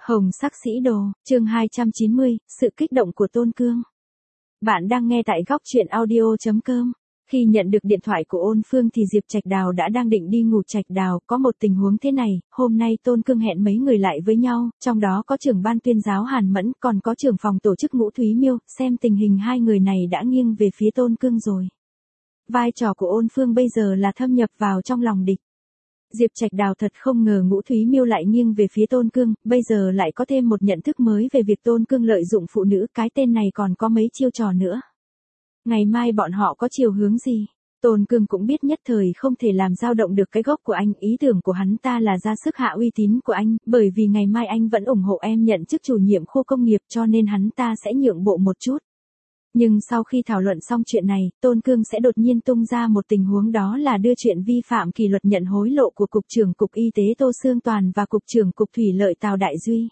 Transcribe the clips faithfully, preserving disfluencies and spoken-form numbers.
Hồng sắc sĩ đồ, chương hai trăm chín mươi, sự kích động của Tôn Cương. Bạn đang nghe tại góc truyện audio chấm com. Khi nhận được điện thoại của Ôn Phương thì Diệp Trạch Đào đã đang định đi ngủ. Trạch Đào, có một tình huống thế này, hôm nay Tôn Cương hẹn mấy người lại với nhau, trong đó có trưởng ban tuyên giáo Hàn Mẫn, còn có trưởng phòng tổ chức Ngũ Thúy Miêu, xem tình hình hai người này đã nghiêng về phía Tôn Cương rồi. Vai trò của Ôn Phương bây giờ là thâm nhập vào trong lòng địch. Diệp Trạch Đào thật không ngờ Ngũ Thúy Miêu lại nghiêng về phía Tôn Cương, bây giờ lại có thêm một nhận thức mới về việc Tôn Cương lợi dụng phụ nữ, cái tên này còn có mấy chiêu trò nữa. Ngày mai bọn họ có chiều hướng gì? Tôn Cương cũng biết nhất thời không thể làm dao động được cái gốc của anh, ý tưởng của hắn ta là ra sức hạ uy tín của anh, bởi vì ngày mai anh vẫn ủng hộ em nhận chức chủ nhiệm khu công nghiệp cho nên hắn ta sẽ nhượng bộ một chút. Nhưng sau khi thảo luận xong chuyện này, Tôn Cương sẽ đột nhiên tung ra một tình huống, đó là đưa chuyện vi phạm kỷ luật nhận hối lộ của Cục trưởng Cục Y tế Tô Sương Toàn và Cục trưởng Cục Thủy lợi Tào Đại Duy.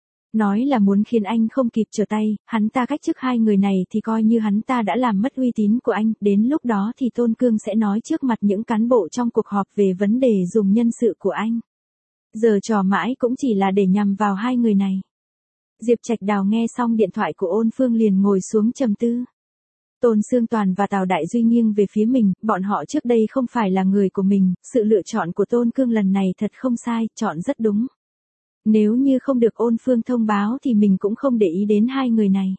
Nói là muốn khiến anh không kịp trở tay, hắn ta cách chức hai người này thì coi như hắn ta đã làm mất uy tín của anh, đến lúc đó thì Tôn Cương sẽ nói trước mặt những cán bộ trong cuộc họp về vấn đề dùng nhân sự của anh. Giờ trò mãi cũng chỉ là để nhằm vào hai người này. Diệp Trạch Đào nghe xong điện thoại của Ôn Phương liền ngồi xuống trầm tư. Tôn Sương Toàn và Tào Đại Duy nghiêng về phía mình, bọn họ trước đây không phải là người của mình, sự lựa chọn của Tôn Cương lần này thật không sai, chọn rất đúng. Nếu như không được Ôn Phương thông báo thì mình cũng không để ý đến hai người này.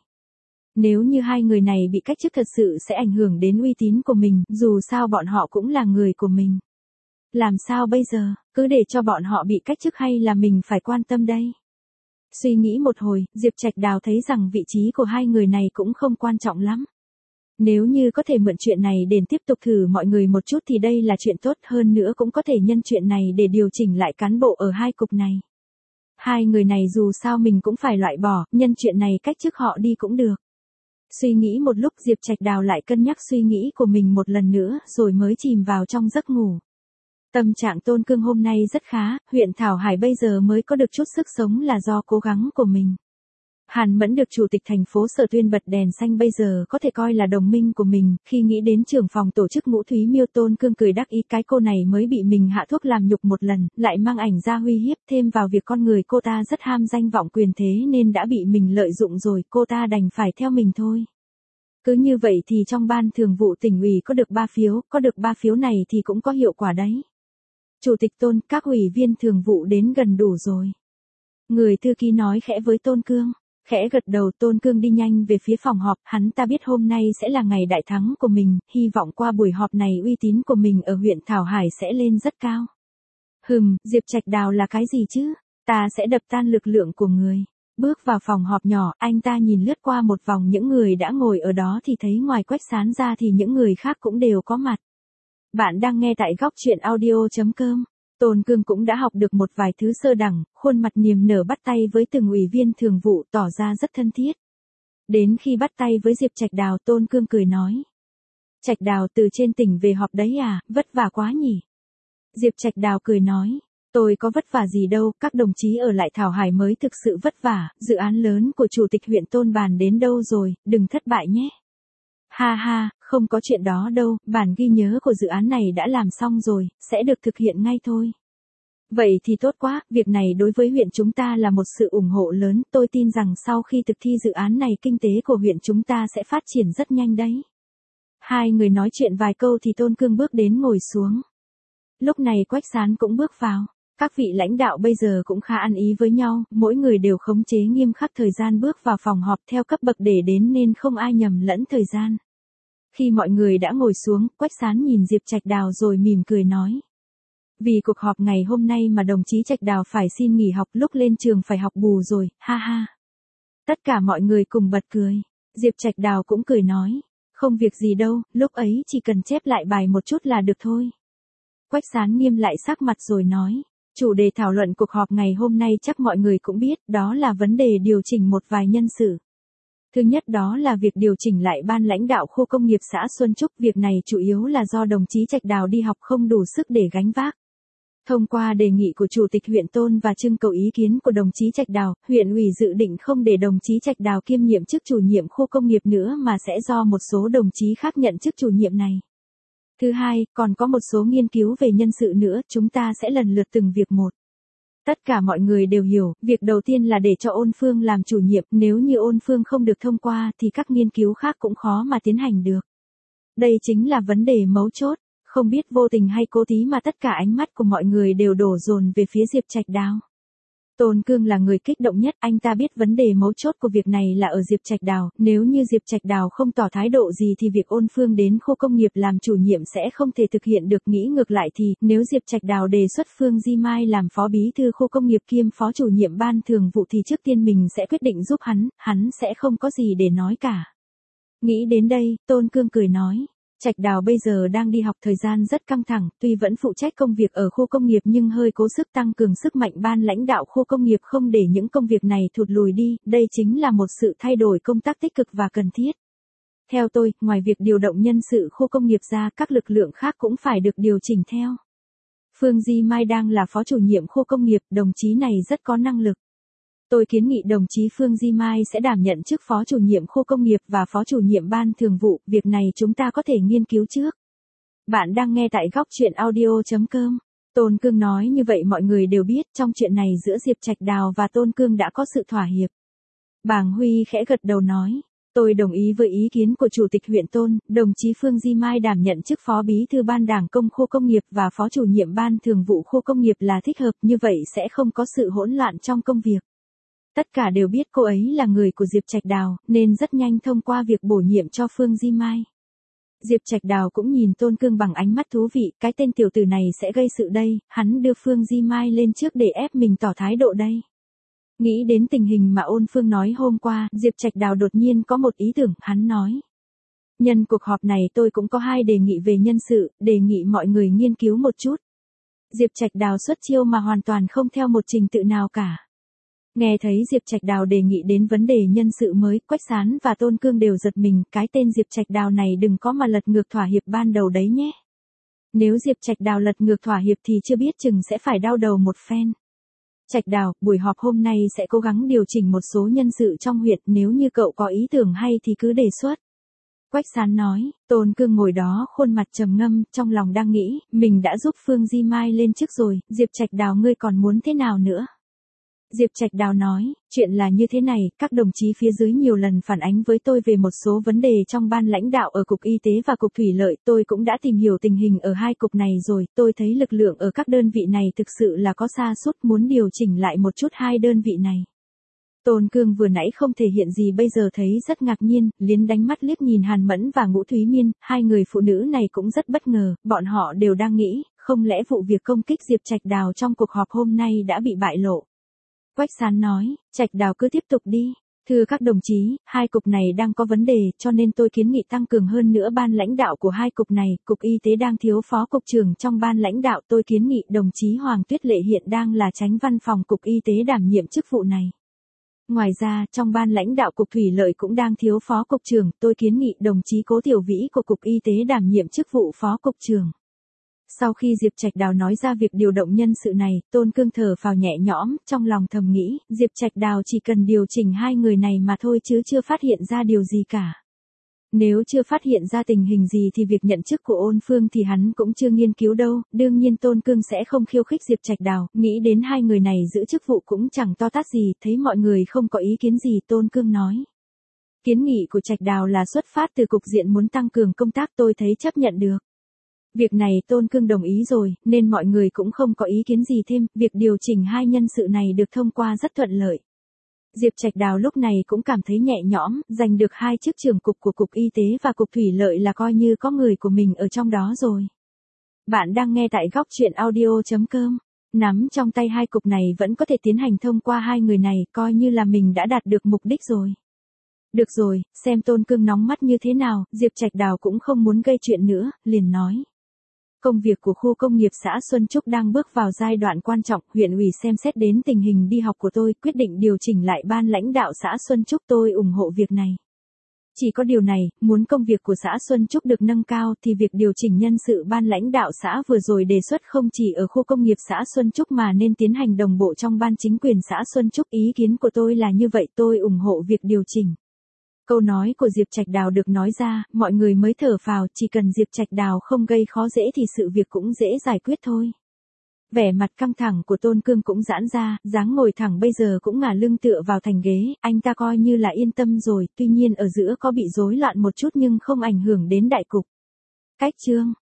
Nếu như hai người này bị cách chức thật sự sẽ ảnh hưởng đến uy tín của mình, dù sao bọn họ cũng là người của mình. Làm sao bây giờ, cứ để cho bọn họ bị cách chức hay là mình phải quan tâm đây? Suy nghĩ một hồi, Diệp Trạch Đào thấy rằng vị trí của hai người này cũng không quan trọng lắm. Nếu như có thể mượn chuyện này để tiếp tục thử mọi người một chút thì đây là chuyện tốt, hơn nữa cũng có thể nhân chuyện này để điều chỉnh lại cán bộ ở hai cục này. Hai người này dù sao mình cũng phải loại bỏ, nhân chuyện này cách chức họ đi cũng được. Suy nghĩ một lúc, Diệp Trạch Đào lại cân nhắc suy nghĩ của mình một lần nữa rồi mới chìm vào trong giấc ngủ. Tâm trạng Tôn Cương hôm nay rất khá, huyện Thảo Hải bây giờ mới có được chút sức sống là do cố gắng của mình. Hàn Mẫn được chủ tịch thành phố Sở tuyên bật đèn xanh bây giờ có thể coi là đồng minh của mình, khi nghĩ đến trưởng phòng tổ chức Ngũ Thúy Miêu, Tôn Cương cười đắc ý, cái cô này mới bị mình hạ thuốc làm nhục một lần, lại mang ảnh ra uy hiếp, thêm vào việc con người cô ta rất ham danh vọng quyền thế nên đã bị mình lợi dụng rồi, cô ta đành phải theo mình thôi. Cứ như vậy thì trong ban thường vụ tỉnh ủy có được ba phiếu, có được ba phiếu này thì cũng có hiệu quả đấy. Chủ tịch Tôn, các ủy viên thường vụ đến gần đủ rồi. Người thư ký nói khẽ với Tôn Cương. Khẽ gật đầu, Tôn Cương đi nhanh về phía phòng họp, hắn ta biết hôm nay sẽ là ngày đại thắng của mình, hy vọng qua buổi họp này uy tín của mình ở huyện Thảo Hải sẽ lên rất cao. Hừm, Diệp Trạch Đào là cái gì chứ? Ta sẽ đập tan lực lượng của người. Bước vào phòng họp nhỏ, anh ta nhìn lướt qua một vòng những người đã ngồi ở đó thì thấy ngoài Quách Sán ra thì những người khác cũng đều có mặt. Bạn đang nghe tại góc truyện audio chấm com. Tôn Cương cũng đã học được một vài thứ sơ đẳng, khuôn mặt niềm nở bắt tay với từng ủy viên thường vụ tỏ ra rất thân thiết. Đến khi bắt tay với Diệp Trạch Đào, Tôn Cương cười nói. Trạch Đào từ trên tỉnh về họp đấy à, vất vả quá nhỉ? Diệp Trạch Đào cười nói. Tôi có vất vả gì đâu, các đồng chí ở lại Thảo Hải mới thực sự vất vả, dự án lớn của Chủ tịch huyện Tôn bàn đến đâu rồi, đừng thất bại nhé. Ha ha, không có chuyện đó đâu, bản ghi nhớ của dự án này đã làm xong rồi, sẽ được thực hiện ngay thôi. Vậy thì tốt quá, việc này đối với huyện chúng ta là một sự ủng hộ lớn, tôi tin rằng sau khi thực thi dự án này kinh tế của huyện chúng ta sẽ phát triển rất nhanh đấy. Hai người nói chuyện vài câu thì Tôn Cương bước đến ngồi xuống. Lúc này Quách Sán cũng bước vào. Các vị lãnh đạo bây giờ cũng khá ăn ý với nhau, mỗi người đều khống chế nghiêm khắc thời gian bước vào phòng họp theo cấp bậc để đến nên không ai nhầm lẫn thời gian. Khi mọi người đã ngồi xuống, Quách Sán nhìn Diệp Trạch Đào rồi mỉm cười nói. Vì cuộc họp ngày hôm nay mà đồng chí Trạch Đào phải xin nghỉ học, lúc lên trường phải học bù rồi, ha ha. Tất cả mọi người cùng bật cười. Diệp Trạch Đào cũng cười nói. Không việc gì đâu, lúc ấy chỉ cần chép lại bài một chút là được thôi. Quách Sán nghiêm lại sắc mặt rồi nói. Chủ đề thảo luận cuộc họp ngày hôm nay chắc mọi người cũng biết, đó là vấn đề điều chỉnh một vài nhân sự. Thứ nhất đó là việc điều chỉnh lại ban lãnh đạo khu công nghiệp xã Xuân Trúc, việc này chủ yếu là do đồng chí Trạch Đào đi học không đủ sức để gánh vác. Thông qua đề nghị của Chủ tịch huyện Tôn và trưng cầu ý kiến của đồng chí Trạch Đào, huyện ủy dự định không để đồng chí Trạch Đào kiêm nhiệm chức chủ nhiệm khu công nghiệp nữa mà sẽ do một số đồng chí khác nhận chức chủ nhiệm này. Thứ hai, còn có một số nghiên cứu về nhân sự nữa, chúng ta sẽ lần lượt từng việc một. Tất cả mọi người đều hiểu, việc đầu tiên là để cho Ôn Phương làm chủ nhiệm, nếu như Ôn Phương không được thông qua thì các nghiên cứu khác cũng khó mà tiến hành được. Đây chính là vấn đề mấu chốt, không biết vô tình hay cố ý mà tất cả ánh mắt của mọi người đều đổ dồn về phía Diệp Trạch Đào. Tôn Cương là người kích động nhất, anh ta biết vấn đề mấu chốt của việc này là ở Diệp Trạch Đào, nếu như Diệp Trạch Đào không tỏ thái độ gì thì việc Ôn Phương đến khu công nghiệp làm chủ nhiệm sẽ không thể thực hiện được. Nghĩ ngược lại thì, nếu Diệp Trạch Đào đề xuất Phương Di Mai làm phó bí thư khu công nghiệp kiêm phó chủ nhiệm ban thường vụ thì trước tiên mình sẽ quyết định giúp hắn, hắn sẽ không có gì để nói cả. Nghĩ đến đây, Tôn Cương cười nói. Trạch Đào bây giờ đang đi học, thời gian rất căng thẳng, tuy vẫn phụ trách công việc ở khu công nghiệp nhưng hơi cố sức tăng cường sức mạnh ban lãnh đạo khu công nghiệp không để những công việc này thụt lùi đi, đây chính là một sự thay đổi công tác tích cực và cần thiết. Theo tôi, ngoài việc điều động nhân sự khu công nghiệp ra, các lực lượng khác cũng phải được điều chỉnh theo. Phương Di Mai đang là phó chủ nhiệm khu công nghiệp, đồng chí này rất có năng lực. Tôi kiến nghị đồng chí Phương Di Mai sẽ đảm nhận chức phó chủ nhiệm khu công nghiệp và phó chủ nhiệm ban thường vụ, việc này chúng ta có thể nghiên cứu trước. Bạn đang nghe tại góc chuyện audio chấm com. Tôn Cương nói như vậy mọi người đều biết, trong chuyện này giữa Diệp Trạch Đào và Tôn Cương đã có sự thỏa hiệp. Bàng Huy khẽ gật đầu nói, tôi đồng ý với ý kiến của Chủ tịch huyện Tôn, đồng chí Phương Di Mai đảm nhận chức phó bí thư ban đảng công khu công nghiệp và phó chủ nhiệm ban thường vụ khu công nghiệp là thích hợp, như vậy sẽ không có sự hỗn loạn trong công việc. Tất cả đều biết cô ấy là người của Diệp Trạch Đào, nên rất nhanh thông qua việc bổ nhiệm cho Phương Di Mai. Diệp Trạch Đào cũng nhìn Tôn Cương bằng ánh mắt thú vị, cái tên tiểu tử này sẽ gây sự đây, hắn đưa Phương Di Mai lên trước để ép mình tỏ thái độ đây. Nghĩ đến tình hình mà Ôn Phương nói hôm qua, Diệp Trạch Đào đột nhiên có một ý tưởng, hắn nói. Nhân cuộc họp này tôi cũng có hai đề nghị về nhân sự, đề nghị mọi người nghiên cứu một chút. Diệp Trạch Đào xuất chiêu mà hoàn toàn không theo một trình tự nào cả. Nghe thấy Diệp Trạch Đào đề nghị đến vấn đề nhân sự mới, Quách Sán và Tôn Cương đều giật mình, cái tên Diệp Trạch Đào này đừng có mà lật ngược thỏa hiệp ban đầu đấy nhé. Nếu Diệp Trạch Đào lật ngược thỏa hiệp thì chưa biết chừng sẽ phải đau đầu một phen. Trạch Đào, buổi họp hôm nay sẽ cố gắng điều chỉnh một số nhân sự trong huyện, nếu như cậu có ý tưởng hay thì cứ đề xuất. Quách Sán nói, Tôn Cương ngồi đó khuôn mặt trầm ngâm, trong lòng đang nghĩ, mình đã giúp Phương Di Mai lên chức rồi, Diệp Trạch Đào ngươi còn muốn thế nào nữa? Diệp Trạch Đào nói, chuyện là như thế này, các đồng chí phía dưới nhiều lần phản ánh với tôi về một số vấn đề trong ban lãnh đạo ở Cục Y tế và Cục Thủy lợi, tôi cũng đã tìm hiểu tình hình ở hai cục này rồi, tôi thấy lực lượng ở các đơn vị này thực sự là có sa sút, muốn điều chỉnh lại một chút hai đơn vị này. Tôn Cương vừa nãy không thể hiện gì bây giờ thấy rất ngạc nhiên, liến đánh mắt liếc nhìn Hàn Mẫn và Ngũ Thúy Miên, hai người phụ nữ này cũng rất bất ngờ, bọn họ đều đang nghĩ, không lẽ vụ việc công kích Diệp Trạch Đào trong cuộc họp hôm nay đã bị bại lộ. Quách Sán nói, Trạch Đào cứ tiếp tục đi. Thưa các đồng chí, hai cục này đang có vấn đề, cho nên tôi kiến nghị tăng cường hơn nữa ban lãnh đạo của hai cục này. Cục Y tế đang thiếu phó cục trưởng trong ban lãnh đạo, tôi kiến nghị đồng chí Hoàng Tuyết Lệ hiện đang là chánh văn phòng Cục Y tế đảm nhiệm chức vụ này. Ngoài ra, trong ban lãnh đạo Cục Thủy lợi cũng đang thiếu phó cục trưởng, tôi kiến nghị đồng chí Cố Tiểu Vĩ của Cục Y tế đảm nhiệm chức vụ phó cục trưởng. Sau khi Diệp Trạch Đào nói ra việc điều động nhân sự này, Tôn Cương thở phào nhẹ nhõm, trong lòng thầm nghĩ, Diệp Trạch Đào chỉ cần điều chỉnh hai người này mà thôi chứ chưa phát hiện ra điều gì cả. Nếu chưa phát hiện ra tình hình gì thì việc nhận chức của Ôn Phương thì hắn cũng chưa nghiên cứu đâu, đương nhiên Tôn Cương sẽ không khiêu khích Diệp Trạch Đào, nghĩ đến hai người này giữ chức vụ cũng chẳng to tát gì, thấy mọi người không có ý kiến gì Tôn Cương nói. Kiến nghị của Trạch Đào là xuất phát từ cục diện muốn tăng cường công tác, tôi thấy chấp nhận được. Việc này Tôn Cương đồng ý rồi, nên mọi người cũng không có ý kiến gì thêm, việc điều chỉnh hai nhân sự này được thông qua rất thuận lợi. Diệp Trạch Đào lúc này cũng cảm thấy nhẹ nhõm, giành được hai chức trưởng cục của Cục Y tế và Cục Thủy lợi là coi như có người của mình ở trong đó rồi. Bạn đang nghe tại góc chuyện audio chấm com. Nắm trong tay hai cục này vẫn có thể tiến hành thông qua hai người này, coi như là mình đã đạt được mục đích rồi. Được rồi, xem Tôn Cương nóng mắt như thế nào, Diệp Trạch Đào cũng không muốn gây chuyện nữa, liền nói. Công việc của khu công nghiệp xã Xuân Trúc đang bước vào giai đoạn quan trọng, huyện ủy xem xét đến tình hình đi học của tôi, quyết định điều chỉnh lại ban lãnh đạo xã Xuân Trúc, tôi ủng hộ việc này. Chỉ có điều này, muốn công việc của xã Xuân Trúc được nâng cao thì việc điều chỉnh nhân sự ban lãnh đạo xã vừa rồi đề xuất không chỉ ở khu công nghiệp xã Xuân Trúc mà nên tiến hành đồng bộ trong ban chính quyền xã Xuân Trúc, ý kiến của tôi là như vậy, tôi ủng hộ việc điều chỉnh. Câu nói của Diệp Trạch Đào được nói ra, mọi người mới thở phào, chỉ cần Diệp Trạch Đào không gây khó dễ thì sự việc cũng dễ giải quyết thôi. Vẻ mặt căng thẳng của Tôn Cương cũng giãn ra, dáng ngồi thẳng bây giờ cũng ngả lưng tựa vào thành ghế, anh ta coi như là yên tâm rồi, tuy nhiên ở giữa có bị rối loạn một chút nhưng không ảnh hưởng đến đại cục. Cách chương